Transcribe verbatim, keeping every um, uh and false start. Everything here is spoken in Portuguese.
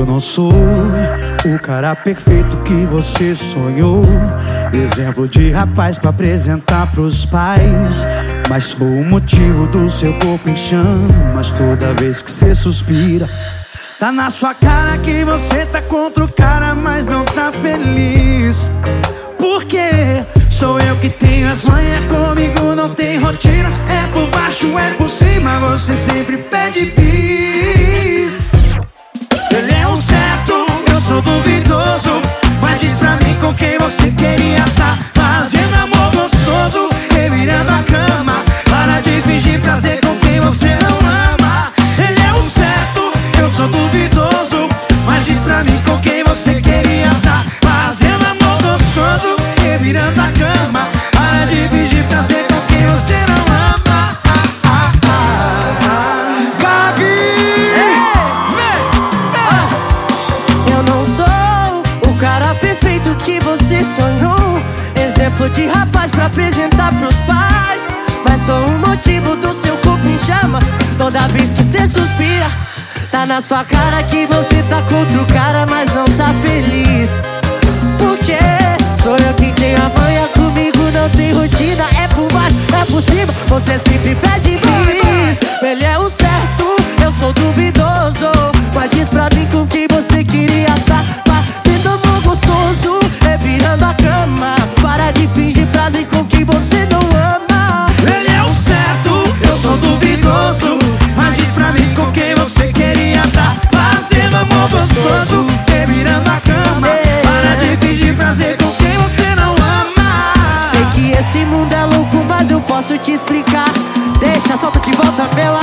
Eu não sou o cara perfeito que você sonhou, exemplo de rapaz pra apresentar pros pais, mas sou o motivo do seu corpo em chamas toda vez que cê suspira. Tá na sua cara que você tá contra o cara, mas não tá feliz. Porque sou eu que tenho as manhas, comigo não tem rotina. É por baixo, é por cima, você sempre pede bis. Ele é o certo, eu sou duvidoso, mas diz pra mim com quem você queria tá fazendo amor gostoso, revirando a cama. Para de fingir prazer com quem você não ama. Ele é o certo, eu sou duvidoso, mas diz pra mim com quem você queria tá fazendo amor gostoso, revirando a cama. Para de fingir prazer com quem você não ama. Perfeito que você sonhou, exemplo de rapaz pra apresentar pros pais, mas sou o motivo do seu corpo em chamas toda vez que cê suspira. Tá na sua cara que você tá contra o cara, mas não tá feliz. Porque sou eu quem tem a manha, comigo não tem rotina. É por baixo, é por cima, você sempre pede bis. Ele é o certo, eu sou duvidoso, mas diz pra mim com quem você queria tá fazendo amor gostoso, revirando a cama. Para de fingir prazer com quem você não ama. Ele é o certo, eu sou duvidoso, mas diz pra mim com quem você queria tá fazendo amor gostoso, revirando a cama. Para de fingir prazer com quem você não ama. Sei que esse mundo é louco, mas eu posso te explicar. Deixa, solta que volta meu